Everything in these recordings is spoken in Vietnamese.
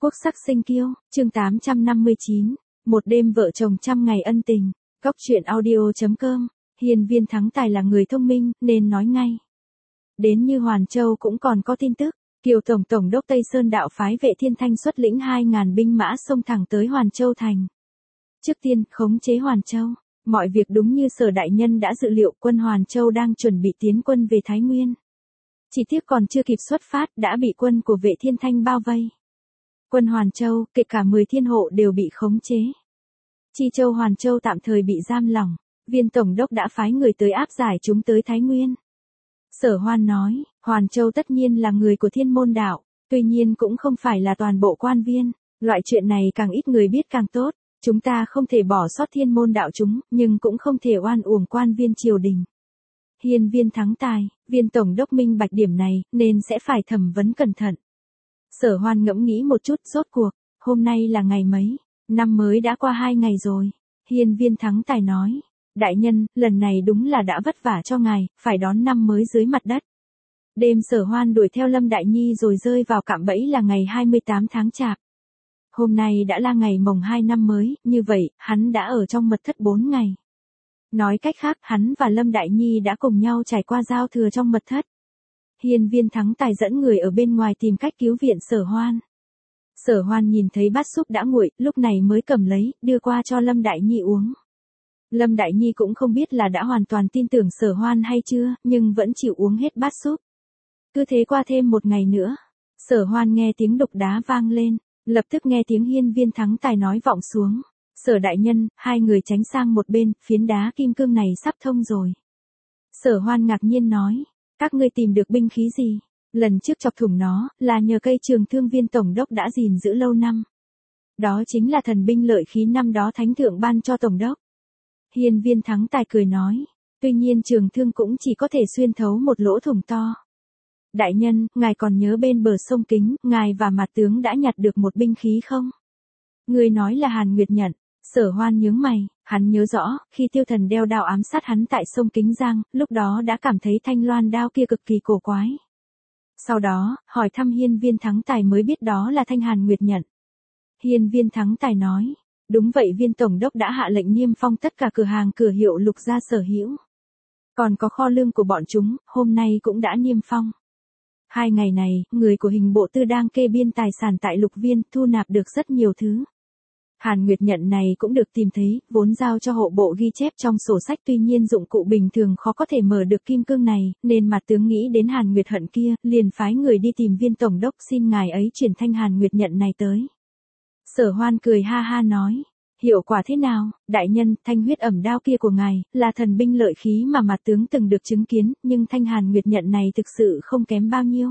Quốc sắc sinh kiêu, chương 859, một đêm vợ chồng trăm ngày ân tình, góc truyện audio.com, Hiên Viên Thắng Tài là người thông minh, nên nói ngay. Đến như Hoàn Châu cũng còn có tin tức, Kiều Tổng đốc Tây Sơn đạo phái Vệ Thiên Thanh xuất lĩnh 2.000 binh mã xông thẳng tới Hoàn Châu thành. Trước tiên, khống chế Hoàn Châu, mọi việc đúng như Sở đại nhân đã dự liệu, quân Hoàn Châu đang chuẩn bị tiến quân về Thái Nguyên. Chỉ tiếc còn chưa kịp xuất phát đã bị quân của Vệ Thiên Thanh bao vây. Quân Hoàn Châu, kể cả 10 thiên hộ đều bị khống chế. Chi Châu Hoàn Châu tạm thời bị giam lỏng, Viên Tổng đốc đã phái người tới áp giải chúng tới Thái Nguyên. Sở Hoan nói, Hoàn Châu tất nhiên là người của Thiên Môn đạo, tuy nhiên cũng không phải là toàn bộ quan viên, loại chuyện này càng ít người biết càng tốt, chúng ta không thể bỏ sót Thiên Môn đạo chúng, nhưng cũng không thể oan uổng quan viên triều đình. Hiên Viên Thắng Tài, Viên Tổng đốc minh bạch điểm này, nên sẽ phải thẩm vấn cẩn thận. Sở Hoan ngẫm nghĩ một chút, rốt cuộc, hôm nay là ngày mấy, năm mới đã qua 2 ngày rồi. Hiên Viên Thắng Tài nói, đại nhân, lần này đúng là đã vất vả cho ngài, phải đón năm mới dưới mặt đất. Đêm Sở Hoan đuổi theo Lâm Đại Nhi rồi rơi vào cạm bẫy là ngày 28 tháng Chạp. Hôm nay đã là ngày mồng 2 năm mới, như vậy, hắn đã ở trong mật thất 4 ngày. Nói cách khác, hắn và Lâm Đại Nhi đã cùng nhau trải qua giao thừa trong mật thất. Hiên Viên Thắng Tài dẫn người ở bên ngoài tìm cách cứu viện Sở Hoan. Sở Hoan nhìn thấy bát súp đã nguội, lúc này mới cầm lấy, đưa qua cho Lâm Đại Nhi uống. Lâm Đại Nhi cũng không biết là đã hoàn toàn tin tưởng Sở Hoan hay chưa, nhưng vẫn chịu uống hết bát súp. Cứ thế qua thêm 1 ngày nữa, Sở Hoan nghe tiếng đục đá vang lên, lập tức nghe tiếng Hiên Viên Thắng Tài nói vọng xuống. Sở đại nhân, 2 người tránh sang một bên, phiến đá kim cương này sắp thông rồi. Sở Hoan ngạc nhiên nói, các ngươi tìm được binh khí gì? Lần trước chọc thủng nó, là nhờ cây trường thương Viên Tổng đốc đã gìn giữ lâu năm. Đó chính là thần binh lợi khí năm đó Thánh thượng ban cho Tổng đốc. Hiên Viên Thắng Tài cười nói, tuy nhiên trường thương cũng chỉ có thể xuyên thấu một lỗ thủng to. Đại nhân, ngài còn nhớ bên bờ sông Kính, ngài và Mạt tướng đã nhặt được một binh khí không? Người nói là Hàn Nguyệt nhận. Sở Hoan nhướng mày, hắn nhớ rõ, khi Tiêu Thần đeo đao ám sát hắn tại sông Kính Giang, lúc đó đã cảm thấy thanh loan đao kia cực kỳ cổ quái. Sau đó, hỏi thăm Hiên Viên Thắng Tài mới biết đó là thanh Hàn Nguyệt nhận. Hiên Viên Thắng Tài nói, đúng vậy, Viên Tổng đốc đã hạ lệnh niêm phong tất cả cửa hàng cửa hiệu Lục gia sở hữu. Còn có kho lương của bọn chúng, hôm nay cũng đã niêm phong. 2 ngày này, người của hình bộ tư đang kê biên tài sản tại Lục Viên, thu nạp được rất nhiều thứ. Hàn Nguyệt nhận này cũng được tìm thấy, vốn giao cho hộ bộ ghi chép trong sổ sách, tuy nhiên dụng cụ bình thường khó có thể mở được kim cương này, nên Mạt tướng nghĩ đến Hàn Nguyệt hận kia, liền phái người đi tìm Viên Tổng đốc xin ngài ấy chuyển thanh Hàn Nguyệt nhận này tới. Sở Hoan cười ha ha nói, hiệu quả thế nào, đại nhân, thanh huyết ẩm đao kia của ngài, là thần binh lợi khí mà Mạt tướng từng được chứng kiến, nhưng thanh Hàn Nguyệt nhận này thực sự không kém bao nhiêu.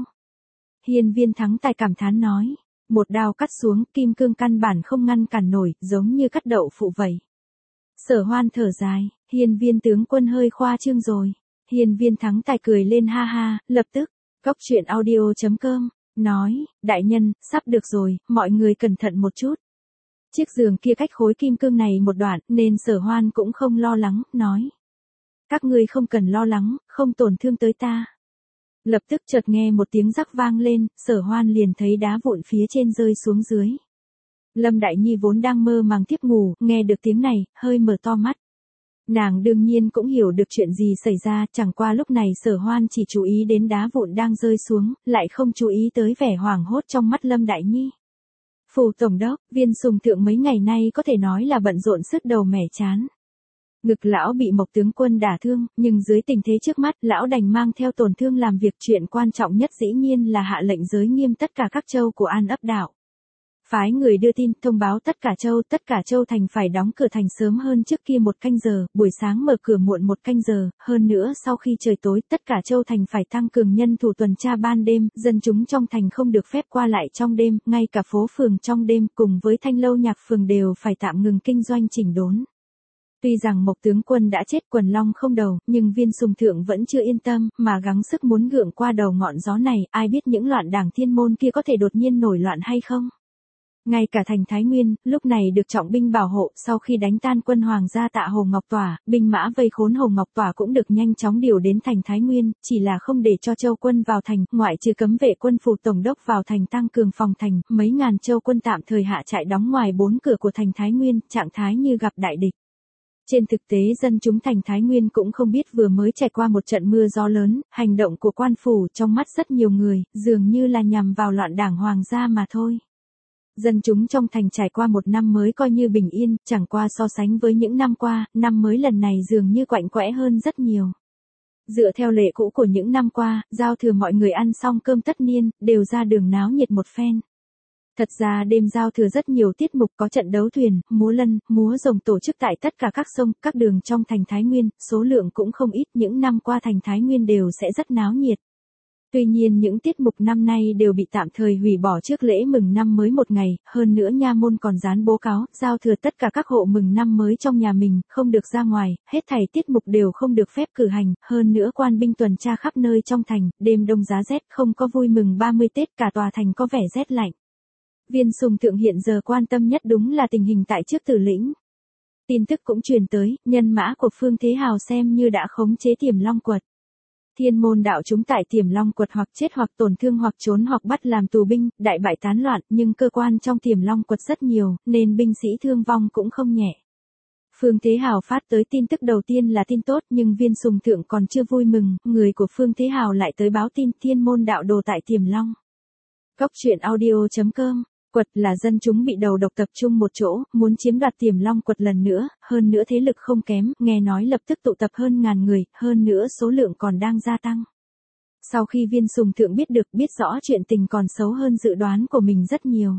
Hiên Viên Thắng Tài cảm thán nói, một đao cắt xuống, kim cương căn bản không ngăn cản nổi, giống như cắt đậu phụ vậy. Sở Hoan thở dài, Hiên Viên tướng quân hơi khoa trương rồi. Hiên Viên Thắng Tài cười lên ha ha, lập tức, góc truyện audio.com, nói, đại nhân, sắp được rồi, mọi người cẩn thận một chút. Chiếc giường kia cách khối kim cương này một đoạn, nên Sở Hoan cũng không lo lắng, nói. Các ngươi không cần lo lắng, không tổn thương tới ta. Lập tức chợt nghe một tiếng rắc vang lên, Sở Hoan liền thấy đá vụn phía trên rơi xuống dưới. Lâm Đại Nhi vốn đang mơ màng tiếp ngủ, nghe được tiếng này, hơi mở to mắt. Nàng đương nhiên cũng hiểu được chuyện gì xảy ra, chẳng qua lúc này Sở Hoan chỉ chú ý đến đá vụn đang rơi xuống, lại không chú ý tới vẻ hoảng hốt trong mắt Lâm Đại Nhi. Phủ Tổng đốc, Viên Sùng Thượng mấy ngày nay có thể nói là bận rộn sứt đầu mẻ chán. Ngực lão bị Mộc tướng quân đả thương, nhưng dưới tình thế trước mắt, lão đành mang theo tổn thương làm việc, chuyện quan trọng nhất dĩ nhiên là hạ lệnh giới nghiêm tất cả các châu của An ấp đạo. Phái người đưa tin, thông báo tất cả châu thành phải đóng cửa thành sớm hơn trước kia 1 canh giờ, buổi sáng mở cửa muộn 1 canh giờ, hơn nữa sau khi trời tối, tất cả châu thành phải tăng cường nhân thủ tuần tra ban đêm, dân chúng trong thành không được phép qua lại trong đêm, ngay cả phố phường trong đêm cùng với thanh lâu nhạc phường đều phải tạm ngừng kinh doanh chỉnh đốn. Tuy rằng Mộc tướng quân đã chết quần long không đầu, nhưng Viên Sùng Thượng vẫn chưa yên tâm, mà gắng sức muốn gượng qua đầu ngọn gió này, ai biết những loạn đảng Thiên Môn kia có thể đột nhiên nổi loạn hay không. Ngay cả thành Thái Nguyên, lúc này được trọng binh bảo hộ, sau khi đánh tan quân hoàng gia Tạ Hồ Ngọc Tỏa, binh mã vây khốn Hồ Ngọc Tỏa cũng được nhanh chóng điều đến thành Thái Nguyên, chỉ là không để cho Châu quân vào thành, ngoại trừ cấm vệ quân phủ tổng đốc vào thành tăng cường phòng thành, mấy ngàn Châu quân tạm thời hạ trại đóng ngoài 4 cửa của thành Thái Nguyên, trạng thái như gặp đại địch. Trên thực tế dân chúng thành Thái Nguyên cũng không biết vừa mới trải qua một trận mưa gió lớn, hành động của quan phủ trong mắt rất nhiều người, dường như là nhằm vào loạn đảng hoàng gia mà thôi. Dân chúng trong thành trải qua một năm mới coi như bình yên, chẳng qua so sánh với những năm qua, năm mới lần này dường như quạnh quẽ hơn rất nhiều. Dựa theo lệ cũ của những năm qua, giao thừa mọi người ăn xong cơm tất niên, đều ra đường náo nhiệt một phen. Thật ra đêm giao thừa rất nhiều tiết mục, có trận đấu thuyền, múa lân, múa rồng tổ chức tại tất cả các sông, các đường trong thành Thái Nguyên, số lượng cũng không ít, những năm qua thành Thái Nguyên đều sẽ rất náo nhiệt. Tuy nhiên những tiết mục năm nay đều bị tạm thời hủy bỏ trước lễ mừng năm mới một ngày, hơn nữa nha môn còn dán bố cáo, giao thừa tất cả các hộ mừng năm mới trong nhà mình, không được ra ngoài, hết thảy tiết mục đều không được phép cử hành, hơn nữa quan binh tuần tra khắp nơi trong thành, đêm đông giá rét, không có vui mừng 30 Tết, cả tòa thành có vẻ rét lạnh. Viên Sùng Thượng hiện giờ quan tâm nhất đúng là tình hình tại trước Tử Lĩnh. Tin tức cũng truyền tới, nhân mã của Phương Thế Hào xem như đã khống chế Tiềm Long Quật. Thiên môn đạo chúng tại Tiềm Long Quật hoặc chết hoặc tổn thương hoặc trốn hoặc bắt làm tù binh, đại bại tán loạn, nhưng cơ quan trong Tiềm Long Quật rất nhiều, nên binh sĩ thương vong cũng không nhẹ. Phương Thế Hào phát tới tin tức đầu tiên là tin tốt, nhưng Viên Sùng Thượng còn chưa vui mừng, người của Phương Thế Hào lại tới báo tin thiên môn đạo đồ tại Tiềm Long. Cóc truyện audio.com. Quật là dân chúng bị đầu độc tập trung một chỗ, muốn chiếm đoạt Tiềm Long Quật lần nữa, hơn nữa thế lực không kém, nghe nói lập tức tụ tập hơn ngàn người, hơn nữa số lượng còn đang gia tăng. Sau khi Viên Sùng Thượng biết rõ chuyện tình còn xấu hơn dự đoán của mình rất nhiều.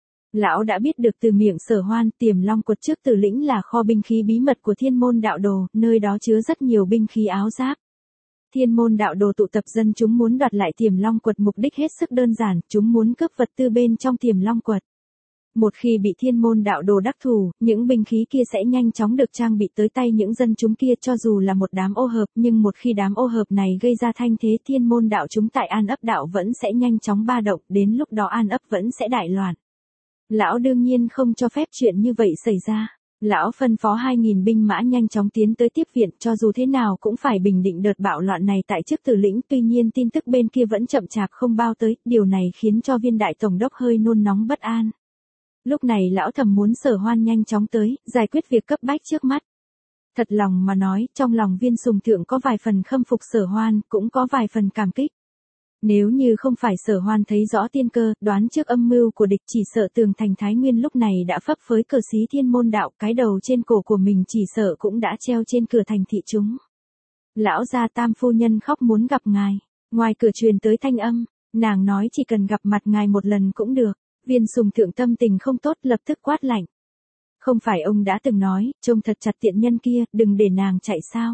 Lão đã biết được từ miệng Sở Hoan, Tiềm Long Quật trước Tử Lĩnh là kho binh khí bí mật của Thiên môn đạo đồ, nơi đó chứa rất nhiều binh khí áo giáp. Thiên môn đạo đồ tụ tập dân chúng muốn đoạt lại Tiềm Long Quật, mục đích hết sức đơn giản, chúng muốn cướp vật tư bên trong Tiềm Long Quật. Một khi bị thiên môn đạo đồ đắc thủ, những binh khí kia sẽ nhanh chóng được trang bị tới tay những dân chúng kia, cho dù là một đám ô hợp, nhưng một khi đám ô hợp này gây ra thanh thế, thiên môn đạo chúng tại An Ấp đạo vẫn sẽ nhanh chóng ba động, đến lúc đó An Ấp vẫn sẽ đại loạn. Lão đương nhiên không cho phép chuyện như vậy xảy ra. Lão phân phó 2.000 binh mã nhanh chóng tiến tới tiếp viện, cho dù thế nào cũng phải bình định đợt bạo loạn này tại trước Tử Lĩnh, tuy nhiên tin tức bên kia vẫn chậm chạp không bao tới, điều này khiến cho Viên đại tổng đốc hơi nôn nóng bất an. Lúc này lão thầm muốn Sở Hoan nhanh chóng tới, giải quyết việc cấp bách trước mắt. Thật lòng mà nói, trong lòng Viên Sùng Thượng có vài phần khâm phục Sở Hoan, cũng có vài phần cảm kích. Nếu như không phải Sở Hoan thấy rõ tiên cơ, đoán trước âm mưu của địch, chỉ sợ tường thành Thái Nguyên lúc này đã phấp phới cờ xí thiên môn đạo, cái đầu trên cổ của mình chỉ sợ cũng đã treo trên cửa thành thị chúng. Lão gia Tam phu nhân khóc muốn gặp ngài, ngoài cửa truyền tới thanh âm, nàng nói chỉ cần gặp mặt ngài một lần cũng được. Viên Sùng Thượng tâm tình không tốt, lập tức quát lạnh. Không phải ông đã từng nói, trông thật chặt tiện nhân kia, đừng để nàng chạy sao?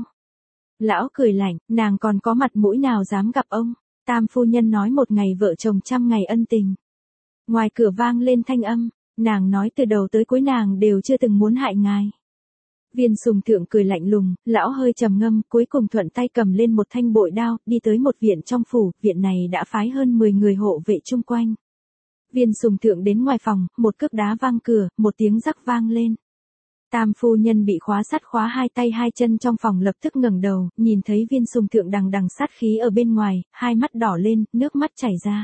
Lão cười lạnh, nàng còn có mặt mũi nào dám gặp ông? Tam phu nhân nói một ngày vợ chồng trăm ngày ân tình. Ngoài cửa vang lên thanh âm, nàng nói từ đầu tới cuối nàng đều chưa từng muốn hại ngài. Viên Sùng Thượng cười lạnh lùng, lão hơi trầm ngâm, cuối cùng thuận tay cầm lên một thanh bội đao, đi tới một viện trong phủ, viện này đã phái hơn 10 người hộ vệ chung quanh. Viên Sùng Thượng đến ngoài phòng, một cước đá vang cửa, một tiếng rắc vang lên. Tam phu nhân bị khóa sắt khóa hai tay hai chân trong phòng lập tức ngẩng đầu, nhìn thấy Viên Sùng Thượng đằng đằng sát khí ở bên ngoài, hai mắt đỏ lên, nước mắt chảy ra.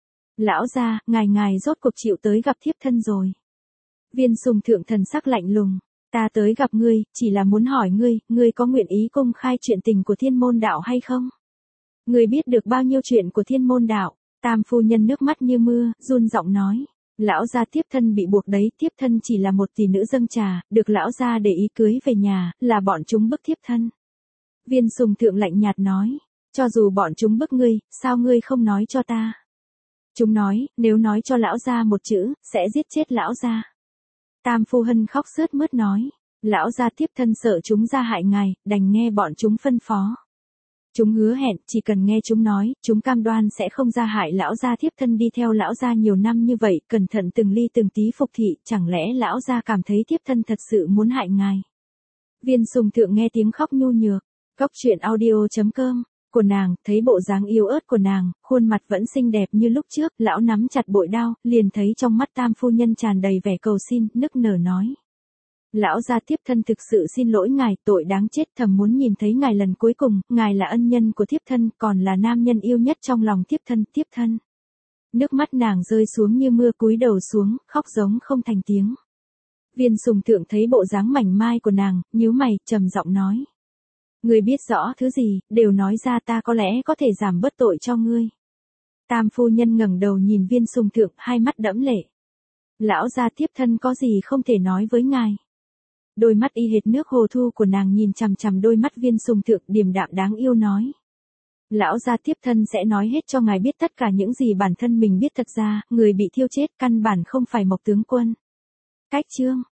Lão gia, ngài rốt cuộc chịu tới gặp thiếp thân rồi. Viên Sùng Thượng thần sắc lạnh lùng, ta tới gặp ngươi, chỉ là muốn hỏi ngươi có nguyện ý công khai chuyện tình của thiên môn đạo hay không? Ngươi biết được bao nhiêu chuyện của thiên môn đạo? Tam phu nhân nước mắt như mưa, run giọng nói. Lão gia thiếp thân bị buộc đấy, thiếp thân chỉ là một tỷ nữ dâng trà, được lão gia để ý cưới về nhà, là bọn chúng bức thiếp thân. Viên Sùng Thượng lạnh nhạt nói, cho dù bọn chúng bức ngươi, sao ngươi không nói cho ta? Chúng nói, nếu nói cho lão gia một chữ, sẽ giết chết lão gia. Tam phu hân khóc sướt mướt nói, lão gia thiếp thân sợ chúng ra hại ngài, đành nghe bọn chúng phân phó. Chúng hứa hẹn, chỉ cần nghe chúng nói, chúng cam đoan sẽ không ra hại lão gia thiếp thân đi theo lão gia nhiều năm như vậy, cẩn thận từng ly từng tí phục thị, chẳng lẽ lão gia cảm thấy thiếp thân thật sự muốn hại ngài? Viên Sùng Thượng nghe tiếng khóc nhu nhược, cóc truyện audio.com của nàng, thấy bộ dáng yếu ớt của nàng, khuôn mặt vẫn xinh đẹp như lúc trước, lão nắm chặt bội đao, liền thấy trong mắt Tam phu nhân tràn đầy vẻ cầu xin, nức nở nói. Lão gia thiếp thân thực sự xin lỗi ngài, tội đáng chết, thầm muốn nhìn thấy ngài lần cuối cùng, ngài là ân nhân của thiếp thân, còn là nam nhân yêu nhất trong lòng thiếp thân. Nước mắt nàng rơi xuống như mưa, cúi đầu xuống, khóc giống không thành tiếng. Viên Sùng Thượng thấy bộ dáng mảnh mai của nàng, nhíu mày, trầm giọng nói. Ngươi biết rõ thứ gì, đều nói ra, ta có lẽ có thể giảm bớt tội cho ngươi. Tam phu nhân ngẩng đầu nhìn Viên Sùng Thượng, hai mắt đẫm lệ. Lão gia thiếp thân có gì không thể nói với ngài. Đôi mắt y hệt nước hồ thu của nàng nhìn chằm chằm đôi mắt Viên Sùng Thượng, điềm đạm đáng yêu nói. Lão gia thiếp thân sẽ nói hết cho ngài biết tất cả những gì bản thân mình biết. Thật ra, người bị thiêu chết căn bản không phải Mộc tướng quân. Cách chương